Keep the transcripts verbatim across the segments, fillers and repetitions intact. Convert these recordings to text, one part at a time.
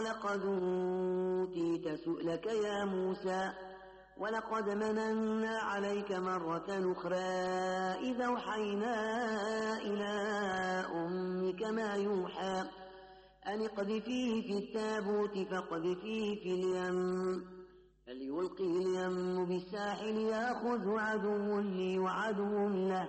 قال قد أوتيت سؤلك يا موسى ولقد مننا عليك مرة أخرى إذا أوحينا إلى أمك ما يوحى أن اقذفيه في التابوت فاقذفيه في اليم فليلقه اليم بالساحل يأخذه عدو لي وعدو له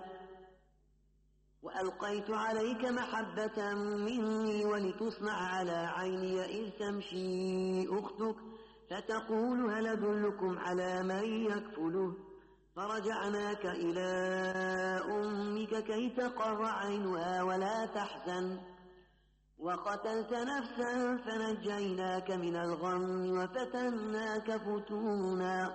وألقيت عليك محبة مني ولتصنع على عيني إذ تمشي أختك فتقول هل أدلكم على من يكفله فرجعناك إلى أمك كي تقر عينها ولا تحزن وقتلت نفسا فنجيناك من الغم وفتناك فتونا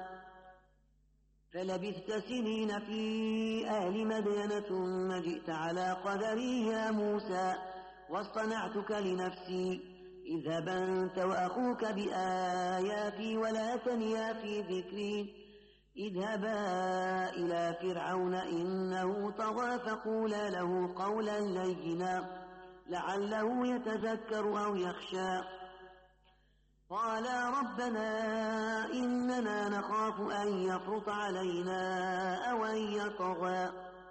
فلبثت سنين في أهل مدين ثم جئت على قدري يا موسى واصطنعتك لنفسي اذهب أنت وأخوك بآياتي ولا تنيا في ذكري اذهبا إلى فرعون إنه طغى فقولا له قولا لينا لعله يتذكر أو يخشى قالا ربنا إننا نخاف أن يفرط علينا أو أن يطغى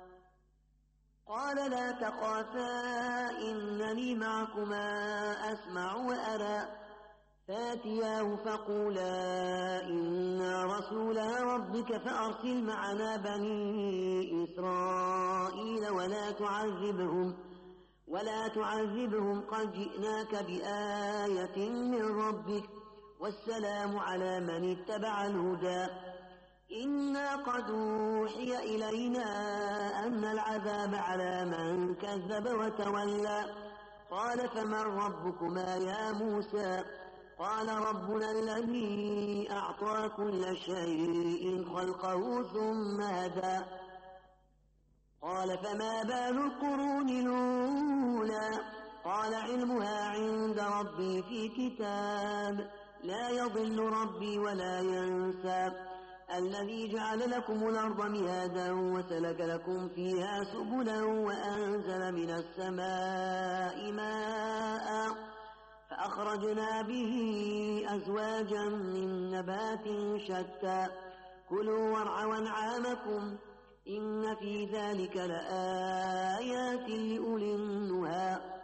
قال لا تخافا إنني معكما أسمع وأرى فاتياه فقولا إنا رسولا ربك فأرسل معنا بني إسرائيل ولا تعذبهم ولا تعذبهم قد جئناك بآية من ربك والسلام على من اتبع الهدى إنا قد أوحي إلينا أن العذاب على من كذب وتولى قال فمن ربكما يا موسى قال ربنا الذي أعطى كل شيء خلقه ثم هدى قال فما بال القرون الأولى قال علمها عند ربي في كتاب لا يضل ربي ولا ينسى الذي جعل لكم الأرض مهادا وسلك لكم فيها سبلا وأنزل من السماء ماء فأخرجنا به أزواجا من نبات شتى كلوا وارعوا أنعامكم إن في ذلك لآيات لأولي النهى